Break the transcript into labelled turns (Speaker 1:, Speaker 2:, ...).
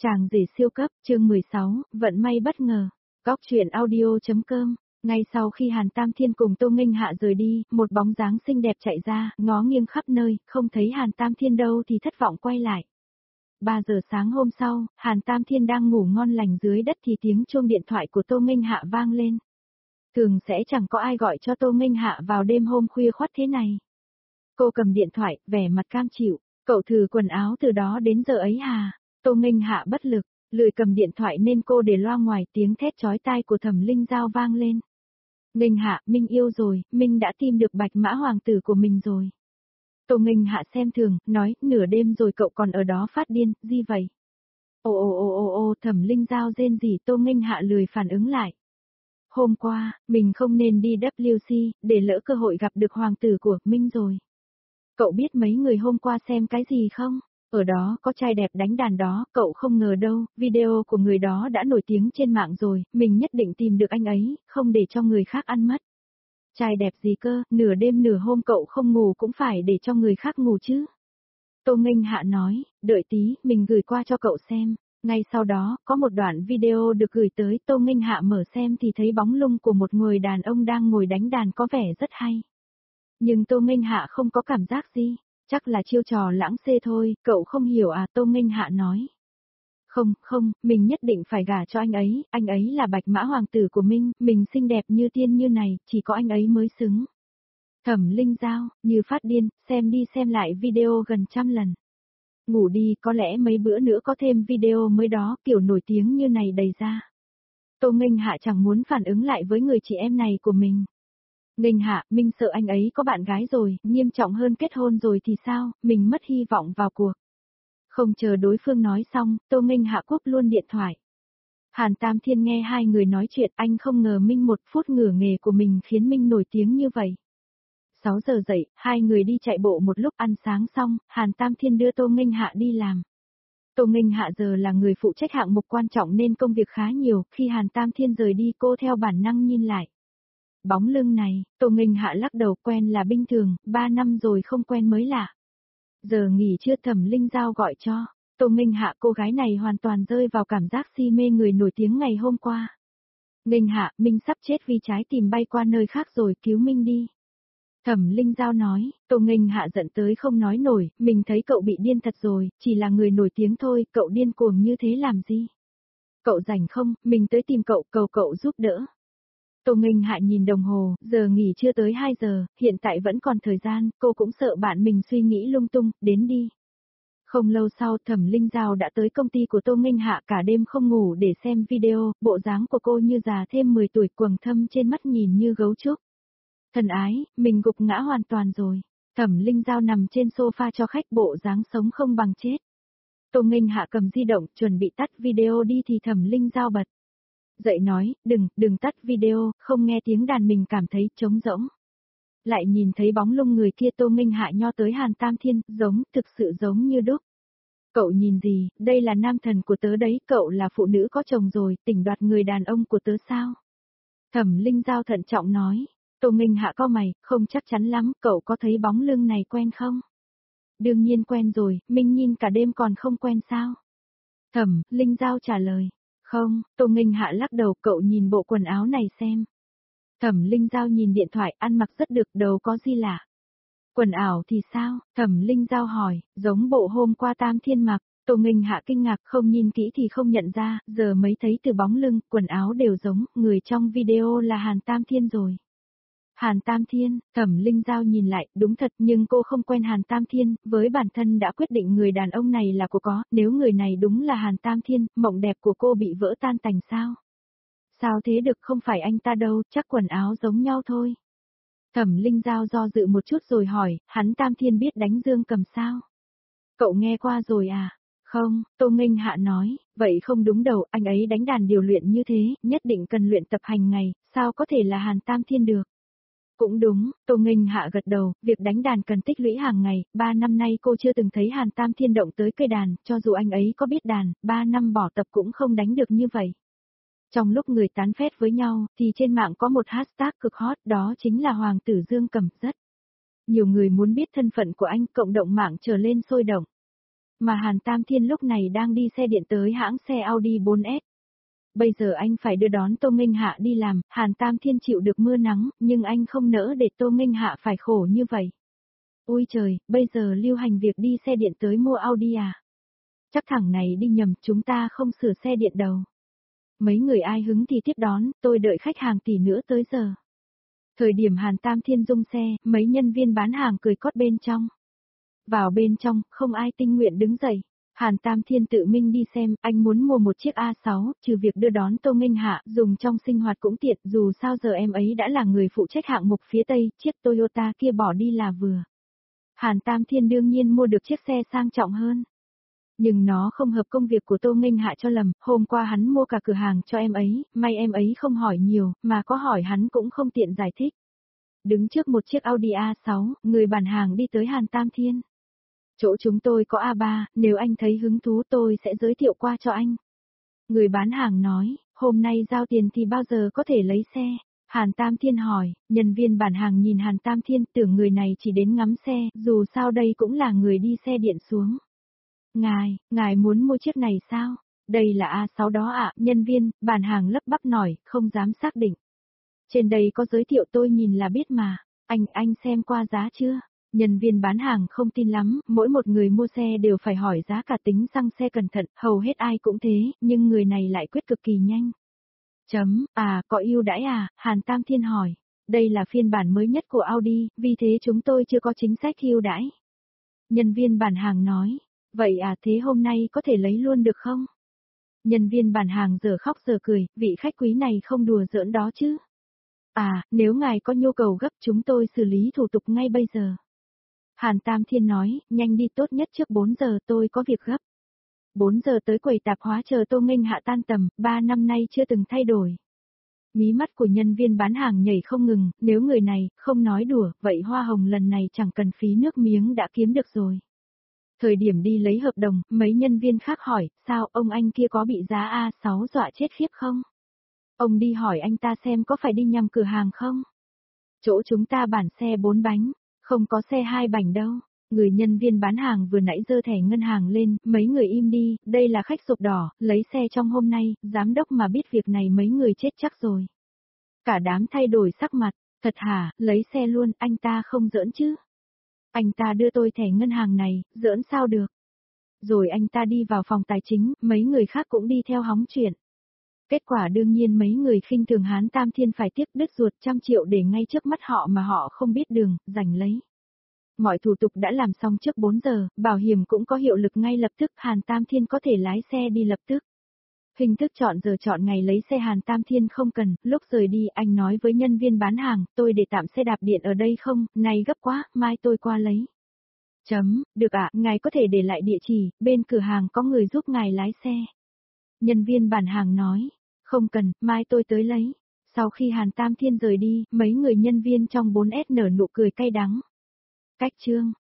Speaker 1: Chàng rể siêu cấp, chương 16, vận may bất ngờ. Góc truyện audio.com. Ngay sau khi Hàn Tam Thiên cùng Tô Nghênh Hạ rời đi, một bóng dáng xinh đẹp chạy ra, ngó nghiêng khắp nơi, không thấy Hàn Tam Thiên đâu thì thất vọng quay lại. 3 giờ sáng hôm sau, Hàn Tam Thiên đang ngủ ngon lành dưới đất thì tiếng chuông điện thoại của Tô Nghênh Hạ vang lên. Thường sẽ chẳng có ai gọi cho Tô Nghênh Hạ vào đêm hôm khuya khoắt thế này. Cô cầm điện thoại, vẻ mặt cam chịu. Cậu thử quần áo từ đó đến giờ ấy hà? Tô Nghênh Hạ bất lực, lười cầm điện thoại nên cô để loa ngoài, tiếng thét chói tai của Thẩm Linh Giao vang lên. Nghênh Hạ, Minh yêu rồi, Minh đã tìm được bạch mã hoàng tử của mình rồi. Tô Nghênh Hạ xem thường, nói, nửa đêm rồi cậu còn ở đó phát điên, gì vậy? Ồ, Thẩm Linh Giao rên rỉ. Tô Nghênh Hạ lười phản ứng lại. Hôm qua, mình không nên đi WC, để lỡ cơ hội gặp được hoàng tử của Minh rồi. Cậu biết mấy người hôm qua xem cái gì không? Ở đó có trai đẹp đánh đàn đó, cậu không ngờ đâu, video của người đó đã nổi tiếng trên mạng rồi, mình nhất định tìm được anh ấy, không để cho người khác ăn mất. Trai đẹp gì cơ, nửa đêm nửa hôm cậu không ngủ cũng phải để cho người khác ngủ chứ. Tô Nghênh Hạ nói, đợi tí, mình gửi qua cho cậu xem. Ngay sau đó, có một đoạn video được gửi tới, Tô Nghênh Hạ mở xem thì thấy bóng lưng của một người đàn ông đang ngồi đánh đàn có vẻ rất hay. Nhưng Tô Nghênh Hạ không có cảm giác gì, chắc là chiêu trò lãng xê thôi, cậu không hiểu à? Tô Nghênh Hạ nói. Không, mình nhất định phải gả cho anh ấy là bạch mã hoàng tử của mình xinh đẹp như tiên như này, chỉ có anh ấy mới xứng. Thẩm Linh Giao, như phát điên, xem đi xem lại video gần 100 lần. Ngủ đi, có lẽ mấy bữa nữa có thêm video mới đó, kiểu nổi tiếng như này đầy ra. Tô Nghênh Hạ chẳng muốn phản ứng lại với người chị em này của mình. Nghênh Hạ, mình sợ anh ấy có bạn gái rồi, nghiêm trọng hơn kết hôn rồi thì sao, mình mất hy vọng vào cuộc. Không chờ đối phương nói xong, Tô Nghênh Hạ cúp luôn điện thoại. Hàn Tam Thiên nghe hai người nói chuyện, anh không ngờ Minh 1 phút ngửa nghề của mình khiến Minh nổi tiếng như vậy. 6 giờ dậy, hai người đi chạy bộ một lúc, ăn sáng xong, Hàn Tam Thiên đưa Tô Nghênh Hạ đi làm. Tô Nghênh Hạ giờ là người phụ trách hạng mục quan trọng nên công việc khá nhiều, khi Hàn Tam Thiên rời đi cô theo bản năng nhìn lại. Bóng lưng này, Tô Nghênh Hạ lắc đầu, quen là bình thường, 3 năm rồi không quen mới lạ. Giờ nghỉ trưa Thẩm Linh Giao gọi cho. Tô Nghênh Hạ, cô gái này hoàn toàn rơi vào cảm giác si mê người nổi tiếng ngày hôm qua. Nghênh Hạ, Minh sắp chết vì trái tim bay qua nơi khác rồi, cứu Minh đi. Thẩm Linh Giao nói. Tô Nghênh Hạ giận tới không nói nổi, mình thấy cậu bị điên thật rồi, chỉ là người nổi tiếng thôi, cậu điên cuồng như thế làm gì? Cậu rảnh không, mình tới tìm cậu, cầu cậu giúp đỡ. Tô Nghênh Hạ nhìn đồng hồ, giờ nghỉ chưa tới 2 giờ, hiện tại vẫn còn thời gian, cô cũng sợ bạn mình suy nghĩ lung tung, đến đi. Không lâu sau, Thẩm Linh Giao đã tới công ty của Tô Nghênh Hạ, cả đêm không ngủ để xem video, bộ dáng của cô như già thêm 10 tuổi, quầng thâm trên mắt nhìn như gấu trúc. Thần ái, mình gục ngã hoàn toàn rồi. Thẩm Linh Giao nằm trên sofa cho khách, bộ dáng sống không bằng chết. Tô Nghênh Hạ cầm di động, chuẩn bị tắt video đi thì Thẩm Linh Giao bật dậy nói, đừng tắt video, không nghe tiếng đàn mình cảm thấy trống rỗng. Lại nhìn thấy bóng lưng người kia. Tô Nghênh Hạ nho tới Hàn Tam Thiên, thực sự giống như đúc. Cậu nhìn gì, đây là nam thần của tớ đấy, cậu là phụ nữ có chồng rồi, tỉnh đoạt người đàn ông của tớ sao? Thẩm Linh Giao thận trọng nói. Tô Nghênh Hạ cau mày, không chắc chắn lắm, cậu có thấy bóng lưng này quen không? Đương nhiên quen rồi, Minh nhìn cả đêm còn không quen sao? Thẩm Linh Giao trả lời. Không, Tô Nghênh Hạ lắc đầu, cậu nhìn bộ quần áo này xem. Thẩm Linh Giao nhìn điện thoại, ăn mặc rất được, đâu có gì lạ. Quần áo thì sao? Thẩm Linh Giao hỏi, giống bộ hôm qua Tam Thiên mặc. Tô Nghênh Hạ kinh ngạc, không nhìn kỹ thì không nhận ra, giờ mới thấy từ bóng lưng, quần áo đều giống, người trong video là Hàn Tam Thiên rồi. Hàn Tam Thiên, Thẩm Linh Giao nhìn lại, đúng thật, nhưng cô không quen Hàn Tam Thiên, với bản thân đã quyết định người đàn ông này là cô có, nếu người này đúng là Hàn Tam Thiên, mộng đẹp của cô bị vỡ tan tành sao? Sao thế được, không phải anh ta đâu, chắc quần áo giống nhau thôi. Thẩm Linh Giao do dự một chút rồi hỏi, hắn Tam Thiên biết đánh dương cầm sao? Cậu nghe qua rồi à? Không, Tô Nghênh Hạ nói, vậy không đúng đâu, anh ấy đánh đàn điều luyện như thế, nhất định cần luyện tập hàng ngày, sao có thể là Hàn Tam Thiên được? Cũng đúng, Tô Nghênh Hạ gật đầu, việc đánh đàn cần tích lũy hàng ngày, 3 năm nay cô chưa từng thấy Hàn Tam Thiên động tới cây đàn, cho dù anh ấy có biết đàn, 3 năm bỏ tập cũng không đánh được như vậy. Trong lúc người tán phét với nhau, thì trên mạng có một hashtag cực hot, đó chính là Hoàng tử Dương Cầm, rất nhiều người muốn biết thân phận của anh, cộng đồng mạng trở lên sôi động. mà Hàn Tam Thiên lúc này đang đi xe điện tới hãng xe Audi 4S. Bây giờ anh phải đưa đón Tô Nghênh Hạ đi làm, Hàn Tam Thiên chịu được mưa nắng, nhưng anh không nỡ để Tô Nghênh Hạ phải khổ như vậy. Ôi trời, bây giờ lưu hành việc đi xe điện tới mua Audi à? Chắc thằng này đi nhầm, chúng ta không sửa xe điện đâu. Mấy người ai hứng thì tiếp đón, tôi đợi khách hàng tỷ nữa tới giờ. Thời điểm Hàn Tam Thiên dung xe, mấy nhân viên bán hàng cười cót bên trong. Vào bên trong, không ai tình nguyện đứng dậy. Hàn Tam Thiên tự mình đi xem, anh muốn mua một chiếc A6, trừ việc đưa đón Tô Nghênh Hạ, dùng trong sinh hoạt cũng tiện, dù sao giờ em ấy đã là người phụ trách hạng mục phía Tây, chiếc Toyota kia bỏ đi là vừa. Hàn Tam Thiên đương nhiên mua được chiếc xe sang trọng hơn. Nhưng nó không hợp công việc của Tô Nghênh Hạ cho lầm, hôm qua hắn mua cả cửa hàng cho em ấy, may em ấy không hỏi nhiều, mà có hỏi hắn cũng không tiện giải thích. Đứng trước một chiếc Audi A6, người bán hàng đi tới Hàn Tam Thiên. Chỗ chúng tôi có A3, nếu anh thấy hứng thú tôi sẽ giới thiệu qua cho anh. Người bán hàng nói, hôm nay giao tiền thì bao giờ có thể lấy xe? Hàn Tam Thiên hỏi, nhân viên bán hàng nhìn Hàn Tam Thiên tưởng người này chỉ đến ngắm xe, dù sao đây cũng là người đi xe điện xuống. Ngài muốn mua chiếc này sao? Đây là A6 đó ạ, nhân viên, bán hàng lắp bắp nói, không dám xác định. Trên đây có giới thiệu tôi nhìn là biết mà, anh xem qua giá chưa? Nhân viên bán hàng không tin lắm, mỗi một người mua xe đều phải hỏi giá cả tính xăng xe cẩn thận, hầu hết ai cũng thế, nhưng người này lại quyết cực kỳ nhanh. Có ưu đãi à? Hàn Tam Thiên hỏi. Đây là phiên bản mới nhất của Audi, vì thế chúng tôi chưa có chính sách ưu đãi. Nhân viên bán hàng nói. Vậy à, thế hôm nay có thể lấy luôn được không? Nhân viên bán hàng giờ khóc giờ cười, vị khách quý này không đùa giỡn đó chứ. Nếu ngài có nhu cầu gấp chúng tôi xử lý thủ tục ngay bây giờ. Hàn Tam Thiên nói, nhanh đi, tốt nhất trước 4 giờ tôi có việc gấp. 4 giờ tới quầy tạp hóa chờ Tô Nghênh Hạ tan tầm, 3 năm nay chưa từng thay đổi. Mí mắt của nhân viên bán hàng nhảy không ngừng, nếu người này không nói đùa, vậy hoa hồng lần này chẳng cần phí nước miếng đã kiếm được rồi. Thời điểm đi lấy hợp đồng, mấy nhân viên khác hỏi, sao ông anh kia có bị giá A6 dọa chết khiếp không? Ông đi hỏi anh ta xem có phải đi nhầm cửa hàng không? Chỗ chúng ta bản xe 4 bánh, không có xe 2 bánh đâu. Người nhân viên bán hàng vừa nãy giơ thẻ ngân hàng lên, mấy người im đi, đây là khách sộp đỏ, lấy xe trong hôm nay, giám đốc mà biết việc này mấy người chết chắc rồi. Cả đám thay đổi sắc mặt, thật hả, lấy xe luôn, anh ta không giỡn chứ? Anh ta đưa tôi thẻ ngân hàng này, giỡn sao được? Rồi anh ta đi vào phòng tài chính, mấy người khác cũng đi theo hóng chuyện. Kết quả đương nhiên mấy người khinh thường Hán Tam Thiên phải tiếc đứt ruột 100 triệu để ngay trước mắt họ mà họ không biết đường, giành lấy. Mọi thủ tục đã làm xong trước 4 giờ, bảo hiểm cũng có hiệu lực ngay lập tức, Hàn Tam Thiên có thể lái xe đi lập tức. Hình thức chọn giờ chọn ngày lấy xe Hàn Tam Thiên không cần, lúc rời đi anh nói với nhân viên bán hàng, tôi để tạm xe đạp điện ở đây không, này gấp quá, mai tôi qua lấy. Được ạ, ngài có thể để lại địa chỉ, bên cửa hàng có người giúp ngài lái xe. Nhân viên bán hàng nói, không cần, mai tôi tới lấy. Sau khi Hàn Tam Thiên rời đi, mấy người nhân viên trong 4S nở nụ cười cay đắng. Cách chương